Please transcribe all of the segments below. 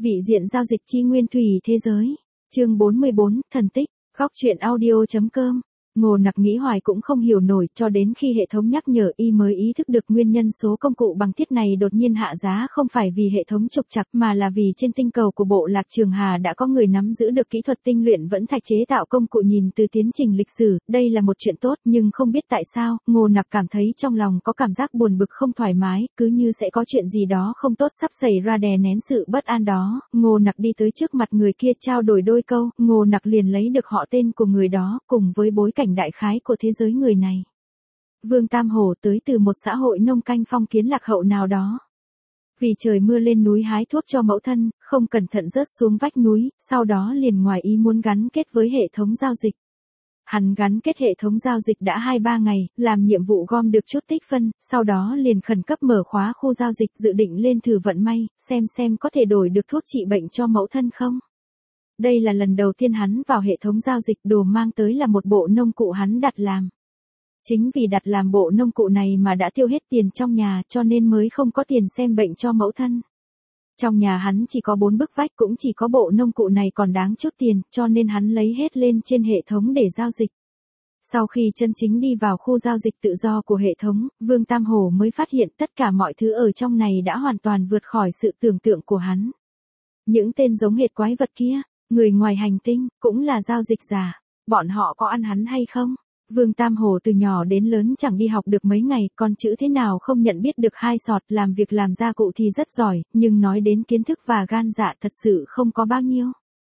Vị diện giao dịch chi nguyên thủy thế giới. Chương 44, thần tích. Góc truyện audio.com. Ngô Nặc nghĩ hoài cũng không hiểu nổi, cho đến khi hệ thống nhắc nhở y mới ý thức được nguyên nhân số công cụ bằng thiết này đột nhiên hạ giá không phải vì hệ thống trục trặc mà là vì trên tinh cầu của bộ lạc Trường Hà đã có người nắm giữ được kỹ thuật tinh luyện vẫn thạch chế tạo công cụ. Nhìn từ tiến trình lịch sử, đây là một chuyện tốt, nhưng không biết tại sao, Ngô Nặc cảm thấy trong lòng có cảm giác buồn bực không thoải mái, cứ như sẽ có chuyện gì đó không tốt sắp xảy ra đè nén sự bất an đó. Ngô Nặc đi tới trước mặt người kia trao đổi đôi câu, Ngô Nặc liền lấy được họ tên của người đó, cùng với bối cảnh đại khái của thế giới người này. Vương Tam Hổ tới từ một xã hội nông canh phong kiến lạc hậu nào đó. Vì trời mưa lên núi hái thuốc cho mẫu thân, không cẩn thận rớt xuống vách núi, sau đó liền ngoài ý muốn gắn kết với hệ thống giao dịch. Hắn gắn kết hệ thống giao dịch đã 2-3 ngày, làm nhiệm vụ gom được chút tích phân, sau đó liền khẩn cấp mở khóa khu giao dịch dự định lên thử vận may, xem có thể đổi được thuốc trị bệnh cho mẫu thân không. Đây là lần đầu tiên hắn vào hệ thống giao dịch, đồ mang tới là một bộ nông cụ hắn đặt làm. Chính vì đặt làm bộ nông cụ này mà đã tiêu hết tiền trong nhà cho nên mới không có tiền xem bệnh cho mẫu thân. Trong nhà hắn chỉ có 4 bức vách cũng chỉ có bộ nông cụ này còn đáng chút tiền cho nên hắn lấy hết lên trên hệ thống để giao dịch. Sau khi chân chính đi vào khu giao dịch tự do của hệ thống, Vương Tam Hổ mới phát hiện tất cả mọi thứ ở trong này đã hoàn toàn vượt khỏi sự tưởng tượng của hắn. Những tên giống hệt quái vật kia, người ngoài hành tinh, cũng là giao dịch giả. Bọn họ có ăn hắn hay không? Vương Tam Hổ từ nhỏ đến lớn chẳng đi học được mấy ngày, con chữ thế nào không nhận biết được 2 sọt, làm việc làm gia cụ thì rất giỏi, nhưng nói đến kiến thức và gan dạ thật sự không có bao nhiêu.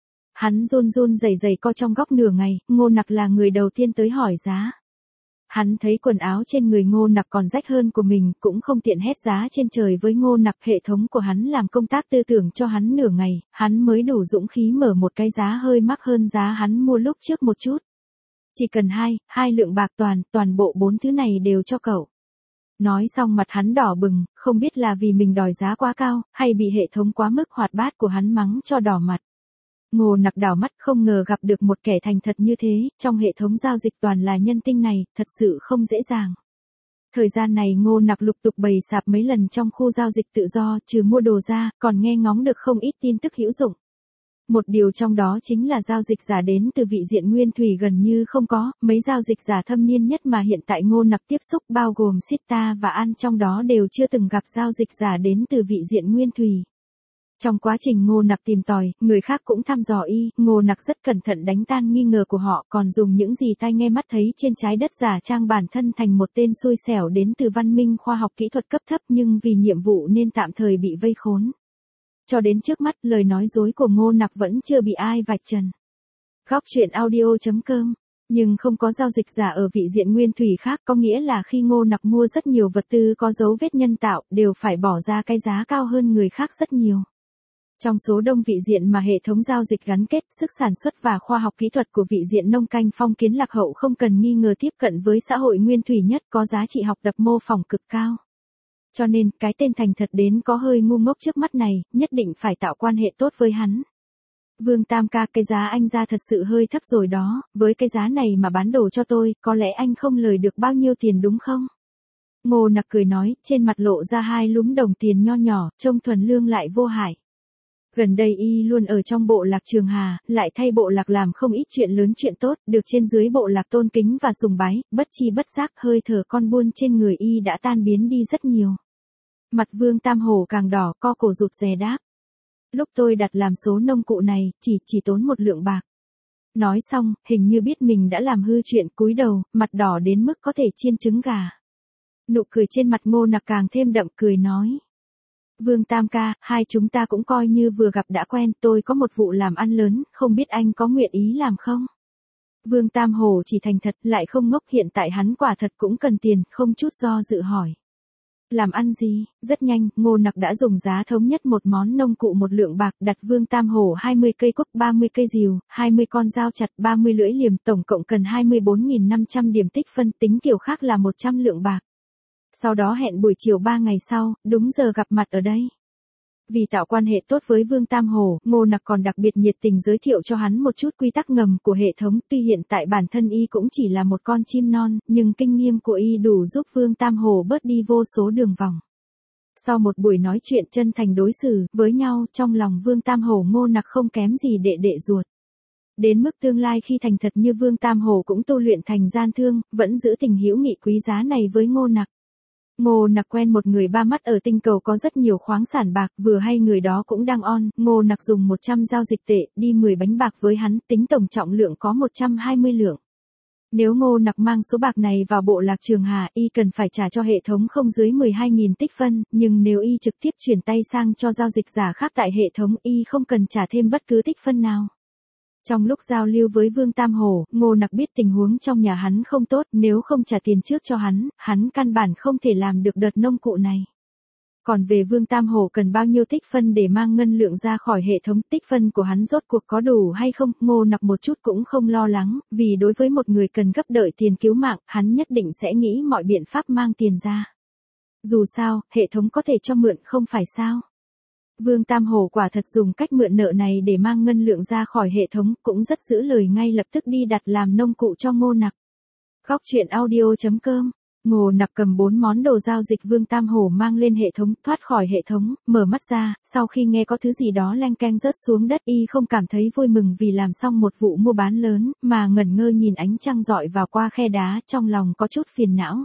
Hắn run rẩy co trong góc nửa ngày, Ngô Nặc là người đầu tiên tới hỏi giá. Hắn thấy quần áo trên người Ngô Nặc còn rách hơn của mình, cũng không tiện hét giá trên trời với Ngô Nặc. Hệ thống của hắn làm công tác tư tưởng cho hắn nửa ngày, hắn mới đủ dũng khí mở một cái giá hơi mắc hơn giá hắn mua lúc trước một chút. Chỉ cần 2 lượng bạc toàn bộ 4 thứ này đều cho cậu. Nói xong mặt hắn đỏ bừng, không biết là vì mình đòi giá quá cao, hay bị hệ thống quá mức hoạt bát của hắn mắng cho đỏ mặt. Ngô Nặc đảo mắt không ngờ gặp được một kẻ thành thật như thế, trong hệ thống giao dịch toàn là nhân tinh này, thật sự không dễ dàng. Thời gian này Ngô Nặc lục tục bày sạp mấy lần trong khu giao dịch tự do, trừ mua đồ ra, còn nghe ngóng được không ít tin tức hữu dụng. Một điều trong đó chính là giao dịch giả đến từ vị diện nguyên thủy gần như không có, mấy giao dịch giả thâm niên nhất mà hiện tại Ngô Nặc tiếp xúc bao gồm Sita và An trong đó đều chưa từng gặp giao dịch giả đến từ vị diện nguyên thủy. Trong quá trình Ngô Nặc tìm tòi, người khác cũng thăm dò y, Ngô Nặc rất cẩn thận đánh tan nghi ngờ của họ, còn dùng những gì tai nghe mắt thấy trên trái đất giả trang bản thân thành một tên xui xẻo đến từ văn minh khoa học kỹ thuật cấp thấp nhưng vì nhiệm vụ nên tạm thời bị vây khốn. Cho đến trước mắt, lời nói dối của Ngô Nặc vẫn chưa bị ai vạch trần. Góc truyện audio.com. Nhưng không có giao dịch giả ở vị diện nguyên thủy khác, có nghĩa là khi Ngô Nặc mua rất nhiều vật tư có dấu vết nhân tạo, đều phải bỏ ra cái giá cao hơn người khác rất nhiều. Trong số đông vị diện mà hệ thống giao dịch gắn kết, sức sản xuất và khoa học kỹ thuật của vị diện nông canh phong kiến lạc hậu không cần nghi ngờ tiếp cận với xã hội nguyên thủy nhất, có giá trị học tập mô phỏng cực cao. Cho nên, cái tên thành thật đến có hơi ngu ngốc trước mắt này, nhất định phải tạo quan hệ tốt với hắn. Vương Tam ca, cái giá anh ra thật sự hơi thấp rồi đó, với cái giá này mà bán đồ cho tôi, có lẽ anh không lời được bao nhiêu tiền đúng không? Ngô Nặc cười nói, trên mặt lộ ra 2 lúm đồng tiền nho nhỏ, trông thuần lương lại vô hại. Gần đây y luôn ở trong bộ lạc Trường Hà, lại thay bộ lạc làm không ít chuyện lớn chuyện tốt, được trên dưới bộ lạc tôn kính và sùng bái, bất chi bất giác hơi thở con buôn trên người y đã tan biến đi rất nhiều. Mặt Vương Tam Hổ càng đỏ, co cổ rụt rè đáp. Lúc tôi đặt làm số nông cụ này, chỉ tốn 1 lượng bạc. Nói xong, hình như biết mình đã làm hư chuyện, cúi đầu, mặt đỏ đến mức có thể chiên trứng gà. Nụ cười trên mặt Ngô Nặc càng thêm đậm, cười nói. Vương Tam ca, hai chúng ta cũng coi như vừa gặp đã quen, tôi có một vụ làm ăn lớn, không biết anh có nguyện ý làm không? Vương Tam Hổ chỉ thành thật, lại không ngốc, hiện tại hắn quả thật cũng cần tiền, không chút do dự hỏi. Làm ăn gì? Rất nhanh, Ngô Nặc đã dùng giá thống nhất một món nông cụ 1 lượng bạc, đặt Vương Tam Hổ 20 cây cuốc, 30 cây rìu, 20 con dao chặt, 30 lưỡi liềm, tổng cộng cần 24.500 điểm tích phân, tính kiểu khác là 100 lượng bạc. Sau đó hẹn buổi chiều 3 ngày sau, đúng giờ gặp mặt ở đây. Vì tạo quan hệ tốt với Vương Tam Hổ, Ngô Nặc còn đặc biệt nhiệt tình giới thiệu cho hắn một chút quy tắc ngầm của hệ thống, tuy hiện tại bản thân y cũng chỉ là một con chim non, nhưng kinh nghiệm của y đủ giúp Vương Tam Hổ bớt đi vô số đường vòng. Sau một buổi nói chuyện chân thành đối xử với nhau, trong lòng Vương Tam Hổ Ngô Nặc không kém gì đệ đệ ruột. Đến mức tương lai khi thành thật như Vương Tam Hổ cũng tu luyện thành gian thương, vẫn giữ tình hữu nghị quý giá này với Ngô Nặc. Ngô Nặc quen một người ba mắt ở tinh cầu có rất nhiều khoáng sản bạc, vừa hay người đó cũng đang on, Ngô Nặc dùng 100 giao dịch tệ, đi 10 bánh bạc với hắn, tính tổng trọng lượng có 120 lượng. Nếu Ngô Nặc mang số bạc này vào bộ lạc Trường Hà, y cần phải trả cho hệ thống không dưới 12.000 tích phân, nhưng nếu y trực tiếp chuyển tay sang cho giao dịch giả khác tại hệ thống, y không cần trả thêm bất cứ tích phân nào. Trong lúc giao lưu với Vương Tam Hổ, Ngô Nặc biết tình huống trong nhà hắn không tốt, nếu không trả tiền trước cho hắn căn bản không thể làm được đợt nông cụ này. Còn về Vương Tam Hổ cần bao nhiêu tích phân để mang ngân lượng ra khỏi hệ thống, tích phân của hắn rốt cuộc có đủ hay không, Ngô Nặc một chút cũng không lo lắng, vì đối với một người cần gấp đợi tiền cứu mạng, hắn nhất định sẽ nghĩ mọi biện pháp mang tiền ra. Dù sao, hệ thống có thể cho mượn không phải sao. Vương Tam Hổ quả thật dùng cách mượn nợ này để mang ngân lượng ra khỏi hệ thống, cũng rất giữ lời ngay lập tức đi đặt làm nông cụ cho Ngô Nặc. Góc truyện audio.com. Ngô Nặc cầm 4 món đồ giao dịch Vương Tam Hổ mang lên hệ thống, thoát khỏi hệ thống, mở mắt ra, sau khi nghe có thứ gì đó leng keng rớt xuống đất, y không cảm thấy vui mừng vì làm xong một vụ mua bán lớn, mà ngẩn ngơ nhìn ánh trăng rọi vào qua khe đá, trong lòng có chút phiền não.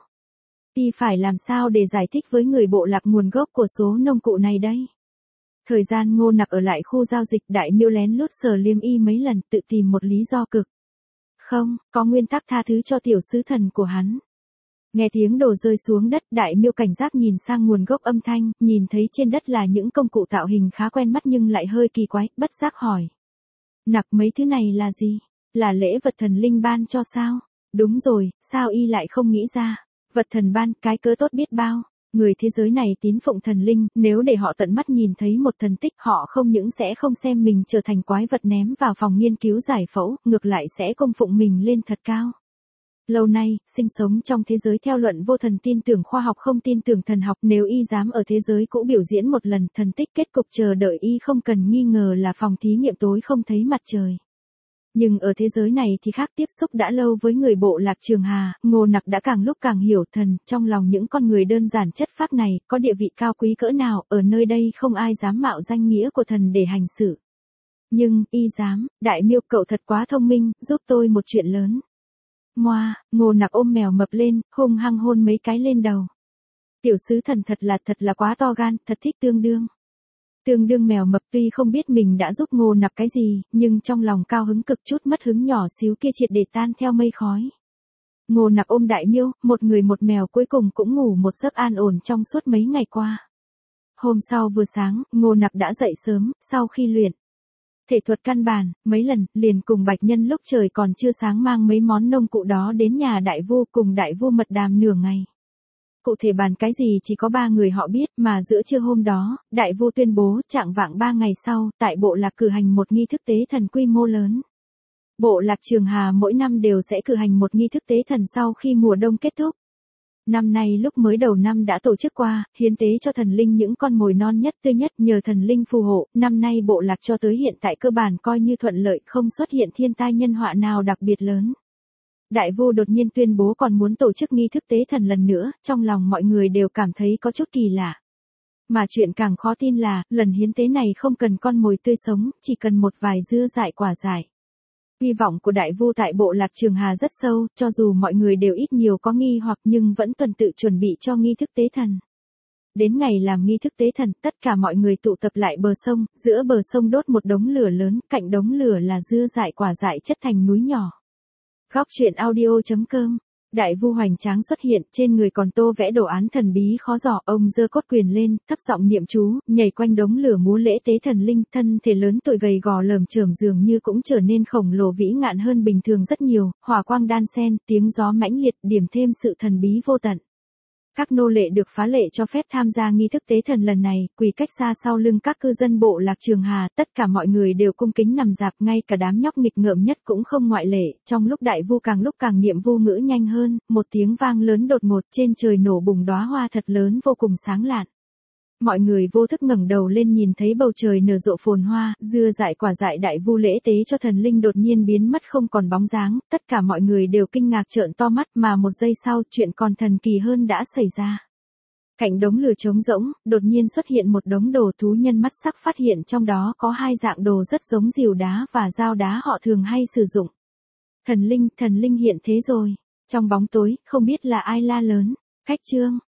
Y phải làm sao để giải thích với người bộ lạc nguồn gốc của số nông cụ này đây? Thời gian Ngô Nặc ở lại khu giao dịch, Đại Miêu lén lút sờ liêm y mấy lần, tự tìm một lý do cực không có nguyên tắc tha thứ cho tiểu sứ thần của hắn. Nghe tiếng đồ rơi xuống đất, Đại Miêu cảnh giác nhìn sang nguồn gốc âm thanh, nhìn thấy trên đất là những công cụ tạo hình khá quen mắt nhưng lại hơi kỳ quái, bất giác hỏi. Nặc, mấy thứ này là gì? Là lễ vật thần linh ban cho sao? Đúng rồi, sao y lại không nghĩ ra? Vật thần ban, cái cớ tốt biết bao. Người thế giới này tín phụng thần linh, nếu để họ tận mắt nhìn thấy một thần tích, họ không những sẽ không xem mình trở thành quái vật ném vào phòng nghiên cứu giải phẫu, ngược lại sẽ cung phụng mình lên thật cao. Lâu nay, sinh sống trong thế giới theo luận vô thần, tin tưởng khoa học không tin tưởng thần học, nếu y dám ở thế giới cũ biểu diễn một lần thần tích, kết cục chờ đợi y không cần nghi ngờ là phòng thí nghiệm tối không thấy mặt trời. Nhưng ở thế giới này thì khác, tiếp xúc đã lâu với người bộ lạc Trường Hà, Ngô Nặc đã càng lúc càng hiểu thần, trong lòng những con người đơn giản chất phác này, có địa vị cao quý cỡ nào, ở nơi đây không ai dám mạo danh nghĩa của thần để hành xử. Nhưng, y dám, Đại Miêu cậu thật quá thông minh, giúp tôi một chuyện lớn. Ngoa, Ngô Nặc ôm mèo mập lên, hung hăng hôn mấy cái lên đầu. Tiểu sứ thần thật là quá to gan, thật thích tương đương. Tương đương mèo mập tuy không biết mình đã giúp Ngô Nặc cái gì, nhưng trong lòng cao hứng cực, chút mất hứng nhỏ xíu kia triệt để tan theo mây khói. Ngô Nặc ôm Đại Miêu, một người một mèo cuối cùng cũng ngủ một giấc an ổn trong suốt mấy ngày qua. Hôm sau vừa sáng, Ngô Nặc đã dậy sớm, sau khi luyện thể thuật căn bản, mấy lần, liền cùng Bạch Nhân lúc trời còn chưa sáng mang mấy món nông cụ đó đến nhà Đại Vu, cùng Đại Vu mật đàm nửa ngày. Cụ thể bàn cái gì chỉ có 3 người họ biết, mà giữa trưa hôm đó, Đại Vu tuyên bố chạng vạng 3 ngày sau, tại bộ lạc cử hành một nghi thức tế thần quy mô lớn. Bộ lạc Trường Hà mỗi năm đều sẽ cử hành một nghi thức tế thần sau khi mùa đông kết thúc. Năm nay lúc mới đầu năm đã tổ chức qua, hiến tế cho thần linh những con mồi non nhất tươi nhất, nhờ thần linh phù hộ, năm nay bộ lạc cho tới hiện tại cơ bản coi như thuận lợi, không xuất hiện thiên tai nhân họa nào đặc biệt lớn. Đại Vu đột nhiên tuyên bố còn muốn tổ chức nghi thức tế thần lần nữa, trong lòng mọi người đều cảm thấy có chút kỳ lạ. Mà chuyện càng khó tin là, lần hiến tế này không cần con mồi tươi sống, chỉ cần một vài dưa dại quả dại. Hy vọng của Đại Vu tại bộ lạc Trường Hà rất sâu, cho dù mọi người đều ít nhiều có nghi hoặc nhưng vẫn tuần tự chuẩn bị cho nghi thức tế thần. Đến ngày làm nghi thức tế thần, tất cả mọi người tụ tập lại bờ sông, giữa bờ sông đốt một đống lửa lớn, cạnh đống lửa là dưa dại quả dại chất thành núi nhỏ. Góc truyện audio.com. Đại Vu hoành tráng xuất hiện, trên người còn tô vẽ đồ án thần bí khó dò, ông giơ cốt quyền lên, thấp giọng niệm chú, nhảy quanh đống lửa múa lễ tế thần linh, thân thể lớn tuổi gầy gò lởm chởm dường như cũng trở nên khổng lồ vĩ ngạn hơn bình thường rất nhiều, hỏa quang đan xen, tiếng gió mãnh liệt, điểm thêm sự thần bí vô tận. Các nô lệ được phá lệ cho phép tham gia nghi thức tế thần lần này, quỳ cách xa sau lưng các cư dân bộ lạc Trường Hà, tất cả mọi người đều cung kính nằm rạp, ngay cả đám nhóc nghịch ngợm nhất cũng không ngoại lệ. Trong lúc Đại Vu càng lúc càng niệm vu ngữ nhanh hơn, một tiếng vang lớn đột ngột, trên trời nổ bùng đóa hoa thật lớn vô cùng sáng lạn. Mọi người vô thức ngẩng đầu lên nhìn thấy bầu trời nở rộ phồn hoa, dưa dại quả dại Đại Vu lễ tế cho thần linh đột nhiên biến mất không còn bóng dáng, tất cả mọi người đều kinh ngạc trợn to mắt, mà một giây sau, chuyện còn thần kỳ hơn đã xảy ra. Cạnh đống lửa trống rỗng, đột nhiên xuất hiện một đống đồ thú nhân mắt sắc phát hiện trong đó có hai dạng đồ rất giống rìu đá và dao đá họ thường hay sử dụng. Thần linh hiện thế rồi. Trong bóng tối, không biết là ai la lớn. Khách trương,